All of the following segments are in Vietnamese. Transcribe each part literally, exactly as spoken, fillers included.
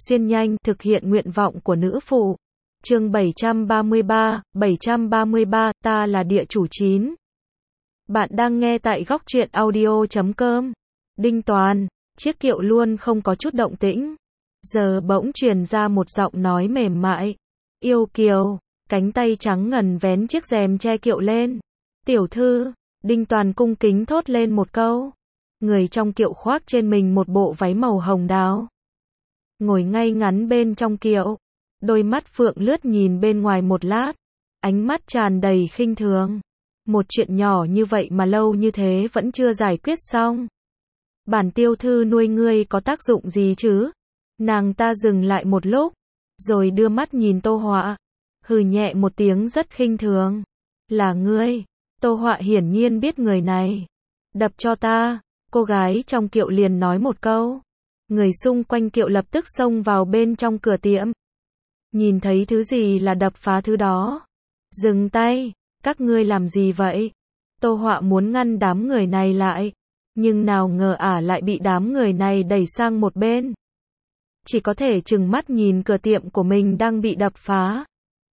xuyên nhanh, thực hiện nguyện vọng của nữ phụ. Chương bảy trăm ba mươi ba, bảy trăm ba mươi ba, ta là địa chủ chín. Bạn đang nghe tại góc truyện audio chấm com. Đinh Toàn, chiếc kiệu luôn không có chút động tĩnh. Giờ bỗng truyền ra một giọng nói mềm mại. Yêu kiều, cánh tay trắng ngần vén chiếc rèm che kiệu lên. Tiểu thư, Đinh Toàn cung kính thốt lên một câu. Người trong kiệu khoác trên mình một bộ váy màu hồng đào. Ngồi ngay ngắn bên trong kiệu. Đôi mắt phượng lướt nhìn bên ngoài một lát. Ánh mắt tràn đầy khinh thường. Một chuyện nhỏ như vậy mà lâu như thế vẫn chưa giải quyết xong. Bản tiêu thư nuôi ngươi có tác dụng gì chứ? Nàng ta dừng lại một lúc. Rồi đưa mắt nhìn Tô Họa. Hừ nhẹ một tiếng rất khinh thường. Là ngươi. Tô Họa hiển nhiên biết người này. Đập cho ta. Cô gái trong kiệu liền nói một câu. Người xung quanh kiệu lập tức xông vào bên trong cửa tiệm. Nhìn thấy thứ gì là đập phá thứ đó. Dừng tay. Các ngươi làm gì vậy? Tô Họa muốn ngăn đám người này lại. Nhưng nào ngờ ả lại bị đám người này đẩy sang một bên. Chỉ có thể trừng mắt nhìn cửa tiệm của mình đang bị đập phá.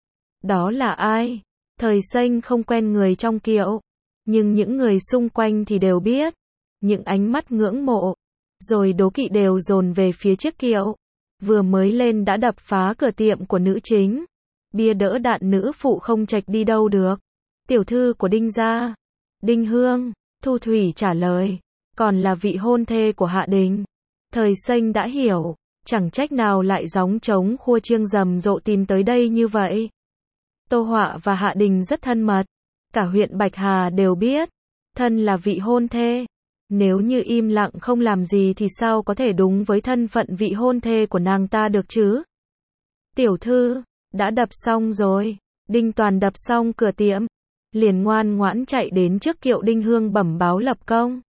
Đó là ai? Thời Xanh không quen người trong kiệu. Nhưng những người xung quanh thì đều biết. Những ánh mắt ngưỡng mộ. Rồi đố kỵ đều dồn về phía chiếc kiệu. Vừa mới lên đã đập phá cửa tiệm của nữ chính. Bia đỡ đạn nữ phụ không chệch đi đâu được. Tiểu thư của Đinh gia. Đinh Hương. Thu Thủy trả lời. Còn là vị hôn thê của Hạ Đình. Thời Xanh đã hiểu. Chẳng trách nào lại gióng trống khua chiêng rầm rộ tìm tới đây như vậy. Tô Họa và Hạ Đình rất thân mật. Cả huyện Bạch Hà đều biết. Thân là vị hôn thê. Nếu như im lặng không làm gì thì sao có thể đúng với thân phận vị hôn thê của nàng ta được chứ? Tiểu thư, đã đập xong rồi. Đinh Toàn đập xong cửa tiệm. Liền ngoan ngoãn chạy đến trước kiệu Đinh Hương bẩm báo lập công.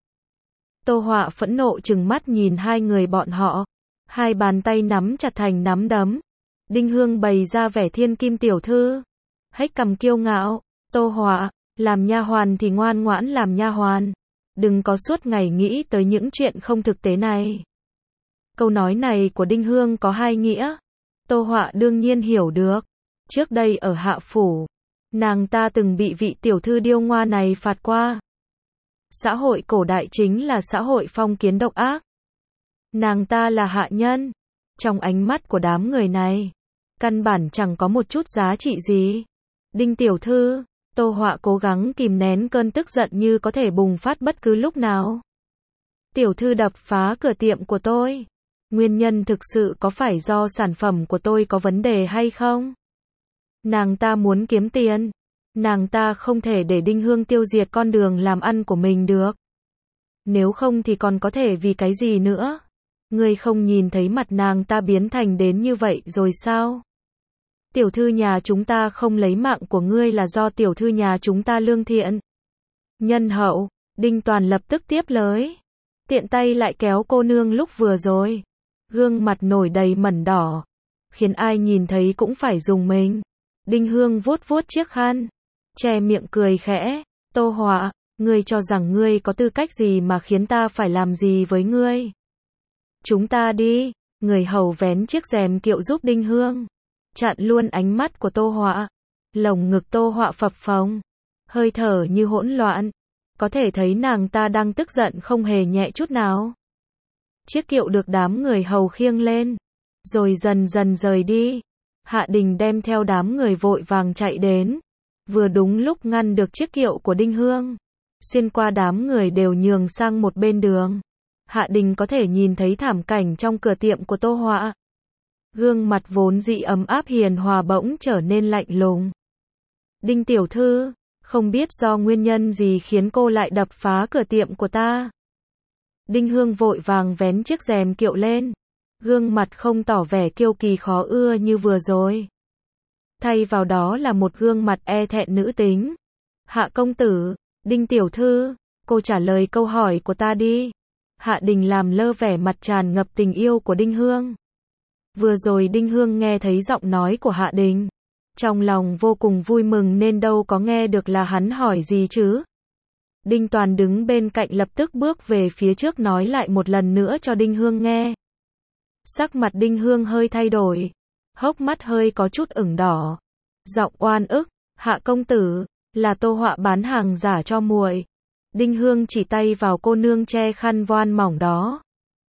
Tô Họa phẫn nộ trừng mắt nhìn hai người bọn họ. Hai bàn tay nắm chặt thành nắm đấm. Đinh Hương bày ra vẻ thiên kim tiểu thư. Hếch cằm kiêu ngạo. Tô Họa, làm nha hoàn thì ngoan ngoãn làm nha hoàn. Đừng có suốt ngày nghĩ tới những chuyện không thực tế này. Câu nói này của Đinh Hương có hai nghĩa. Tô Họa đương nhiên hiểu được. Trước đây ở Hạ Phủ, nàng ta từng bị vị tiểu thư điêu ngoa này phạt qua. Xã hội cổ đại chính là xã hội phong kiến độc ác. Nàng ta là hạ nhân. Trong ánh mắt của đám người này, căn bản chẳng có một chút giá trị gì. Đinh tiểu thư, Tô Họa cố gắng kìm nén cơn tức giận như có thể bùng phát bất cứ lúc nào. Tiểu thư đập phá cửa tiệm của tôi. Nguyên nhân thực sự có phải do sản phẩm của tôi có vấn đề hay không? Nàng ta muốn kiếm tiền. Nàng ta không thể để Đinh Hương tiêu diệt con đường làm ăn của mình được. Nếu không thì còn có thể vì cái gì nữa? Ngươi không nhìn thấy mặt nàng ta biến thành đến như vậy rồi sao? Tiểu thư nhà chúng ta không lấy mạng của ngươi là do tiểu thư nhà chúng ta lương thiện. Nhân hậu, Đinh Toàn lập tức tiếp lời. Tiện tay lại kéo cô nương lúc vừa rồi. Gương mặt nổi đầy mẩn đỏ. Khiến ai nhìn thấy cũng phải dùng mình. Đinh Hương vuốt vuốt chiếc khăn. Che miệng cười khẽ. Tô Họa, ngươi cho rằng ngươi có tư cách gì mà khiến ta phải làm gì với ngươi? Chúng ta đi. Người hầu vén chiếc rèm kiệu giúp Đinh Hương. Chặn luôn ánh mắt của Tô Họa. Lồng ngực Tô Họa phập phồng. Hơi thở như hỗn loạn. Có thể thấy nàng ta đang tức giận không hề nhẹ chút nào. Chiếc kiệu được đám người hầu khiêng lên. Rồi dần dần rời đi. Hạ Đình đem theo đám người vội vàng chạy đến. Vừa đúng lúc ngăn được chiếc kiệu của Đinh Hương. Xuyên qua đám người đều nhường sang một bên đường. Hạ Đình có thể nhìn thấy thảm cảnh trong cửa tiệm của Tô Họa. Gương mặt vốn dĩ ấm áp hiền hòa bỗng trở nên lạnh lùng. Đinh tiểu thư, không biết do nguyên nhân gì khiến cô lại đập phá cửa tiệm của ta. Đinh Hương vội vàng vén chiếc rèm kiệu lên. Gương mặt không tỏ vẻ kiêu kỳ khó ưa như vừa rồi. Thay vào đó là một gương mặt e thẹn nữ tính. Hạ công tử, Đinh tiểu thư, cô trả lời câu hỏi của ta đi. Hạ Đình làm lơ vẻ mặt tràn ngập tình yêu của Đinh Hương. Vừa rồi Đinh Hương nghe thấy giọng nói của Hạ Đình. Trong lòng vô cùng vui mừng nên đâu có nghe được là hắn hỏi gì chứ. Đinh Toàn đứng bên cạnh lập tức bước về phía trước nói lại một lần nữa cho Đinh Hương nghe. Sắc mặt Đinh Hương hơi thay đổi, hốc mắt hơi có chút ửng đỏ. Giọng oan ức, Hạ công tử, là Tô Họa bán hàng giả cho muội. Đinh Hương chỉ tay vào cô nương che khăn voan mỏng đó.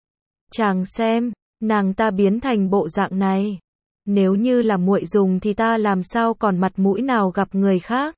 Chàng xem, nàng ta biến thành bộ dạng này. Nếu như là muội dùng thì ta làm sao còn mặt mũi nào gặp người khác.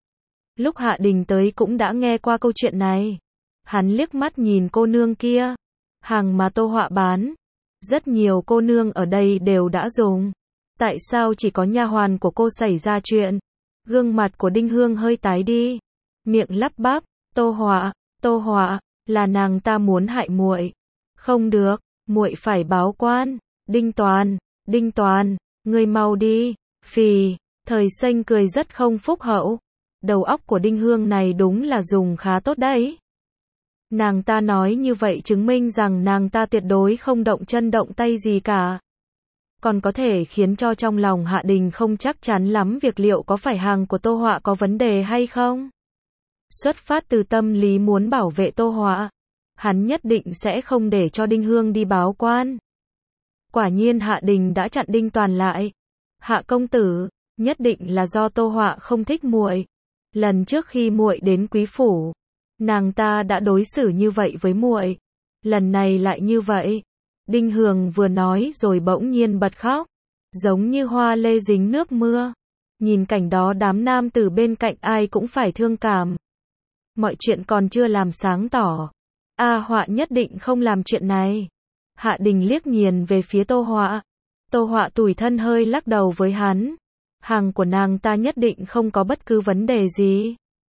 Lúc Hạ Đình tới cũng đã nghe qua câu chuyện này. Hắn liếc mắt nhìn cô nương kia. Hàng mà Tô Họa bán. Rất nhiều cô nương ở đây đều đã dùng. Tại sao chỉ có nha hoàn của cô xảy ra chuyện? Gương mặt của Đinh Hương hơi tái đi. Miệng lắp bắp, Tô Họa, Tô Họa, là nàng ta muốn hại muội. Không được, muội phải báo quan. Đinh Toàn, Đinh Toàn, ngươi mau đi. Phì, Thời Xanh cười rất không phúc hậu. Đầu óc của Đinh Hương này đúng là dùng khá tốt đấy. Nàng ta nói như vậy chứng minh rằng nàng ta tuyệt đối không động chân động tay gì cả. Còn có thể khiến cho trong lòng Hạ Đình không chắc chắn lắm việc liệu có phải hàng của Tô Họa có vấn đề hay không. Xuất phát từ tâm lý muốn bảo vệ Tô Họa, hắn nhất định sẽ không để cho Đinh Hương đi báo quan. Quả nhiên Hạ Đình đã chặn Đinh Toàn lại. Hạ công tử, nhất định là do Tô Họa không thích muội. Lần trước khi muội đến quý phủ, nàng ta đã đối xử như vậy với muội. Lần này lại như vậy. Đinh Hương vừa nói rồi bỗng nhiên bật khóc, giống như hoa lê dính nước mưa. Nhìn cảnh đó đám nam tử bên cạnh ai cũng phải thương cảm. Mọi chuyện còn chưa làm sáng tỏ. A Họa nhất định không làm chuyện này. Hạ Đình liếc nhìn về phía Tô Họa. Tô Họa tủi thân hơi lắc đầu với hắn. Hàng của nàng ta nhất định không có bất cứ vấn đề gì.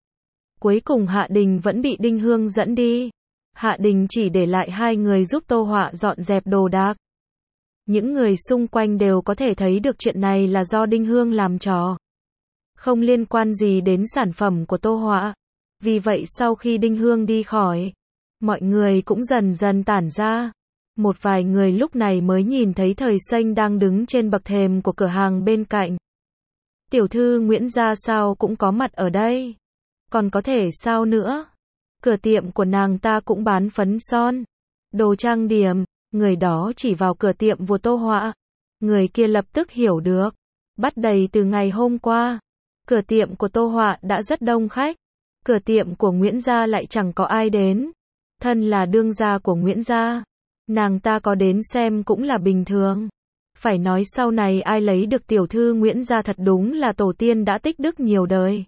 Cuối cùng Hạ Đình vẫn bị Đinh Hương dẫn đi. Hạ Đình chỉ để lại hai người giúp Tô Họa dọn dẹp đồ đạc. Những người xung quanh đều có thể thấy được chuyện này là do Đinh Hương làm trò. Không liên quan gì đến sản phẩm của Tô Họa. Vì vậy sau khi Đinh Hương đi khỏi, mọi người cũng dần dần tản ra. Một vài người lúc này mới nhìn thấy Thời Xanh đang đứng trên bậc thềm của cửa hàng bên cạnh. Tiểu thư Nguyễn gia sao cũng có mặt ở đây. Còn có thể sao nữa? Cửa tiệm của nàng ta cũng bán phấn son, đồ trang điểm. Người đó chỉ vào cửa tiệm của Tô Họa. Người kia lập tức hiểu được. Bắt đầy từ ngày hôm qua, cửa tiệm của Tô Họa đã rất đông khách. Cửa tiệm của Nguyễn gia lại chẳng có ai đến. Thân là đương gia của Nguyễn gia, nàng ta có đến xem cũng là bình thường. Phải nói sau này ai lấy được tiểu thư Nguyễn gia thật đúng là tổ tiên đã tích đức nhiều đời.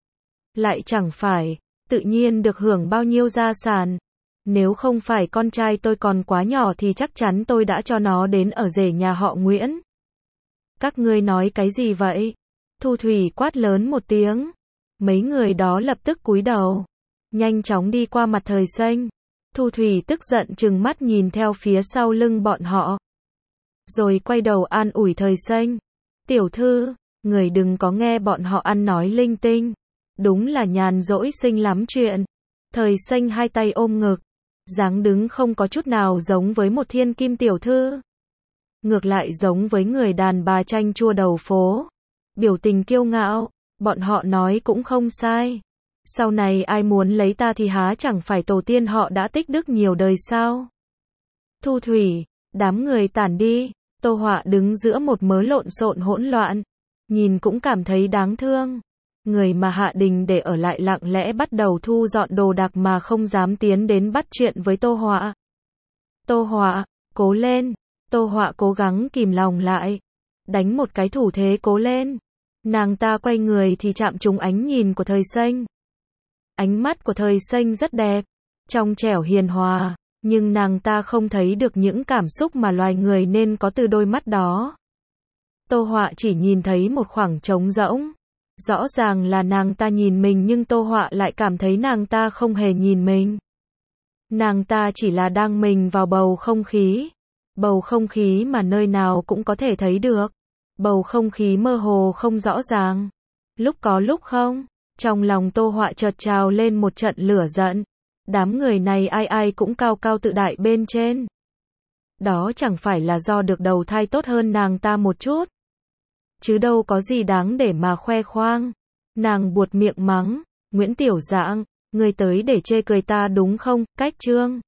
Lại chẳng phải, tự nhiên được hưởng bao nhiêu gia sản. Nếu không phải con trai tôi còn quá nhỏ thì chắc chắn tôi đã cho nó đến ở rể nhà họ Nguyễn. Các ngươi nói cái gì vậy? Thu Thủy quát lớn một tiếng. Mấy người đó lập tức cúi đầu, nhanh chóng đi qua mặt Thời Xanh. Thu Thủy tức giận trừng mắt nhìn theo phía sau lưng bọn họ. Rồi quay đầu an ủi Thời Xanh. Tiểu thư, người đừng có nghe bọn họ ăn nói linh tinh. Đúng là nhàn rỗi sinh lắm chuyện. Thời Xanh hai tay ôm ngực, dáng đứng không có chút nào giống với một thiên kim tiểu thư. Ngược lại giống với người đàn bà chanh chua đầu phố. Biểu tình kiêu ngạo, bọn họ nói cũng không sai. Sau này ai muốn lấy ta thì há chẳng phải tổ tiên họ đã tích đức nhiều đời sao? Thu Thủy, đám người tản đi. Tô Họa đứng giữa một mớ lộn xộn hỗn loạn, nhìn cũng cảm thấy đáng thương. Người mà Hạ Đình để ở lại lặng lẽ bắt đầu thu dọn đồ đạc mà không dám tiến đến bắt chuyện với Tô Họa. Tô Họa, cố lên. Tô Họa cố gắng kìm lòng lại, đánh một cái thủ thế cố lên. Nàng ta quay người thì chạm trúng ánh nhìn của Thời Xanh. Ánh mắt của Thời Xanh rất đẹp, trong trẻo hiền hòa, nhưng nàng ta không thấy được những cảm xúc mà loài người nên có từ đôi mắt đó. Tô Họa chỉ nhìn thấy một khoảng trống rỗng. Rõ ràng là nàng ta nhìn mình nhưng Tô Họa lại cảm thấy nàng ta không hề nhìn mình. Nàng ta chỉ là đang mình vào bầu không khí. Bầu không khí mà nơi nào cũng có thể thấy được. Bầu không khí mơ hồ không rõ ràng. Lúc có lúc không. Trong lòng Tô Họa chợt trào lên một trận lửa giận. Đám người này ai ai cũng cao cao tự đại bên trên. Đó chẳng phải là do được đầu thai tốt hơn nàng ta một chút. Chứ đâu có gì đáng để mà khoe khoang. Nàng buột miệng mắng. Nguyễn Tiểu Dạng, ngươi tới để chê cười ta đúng không? Cách Trương.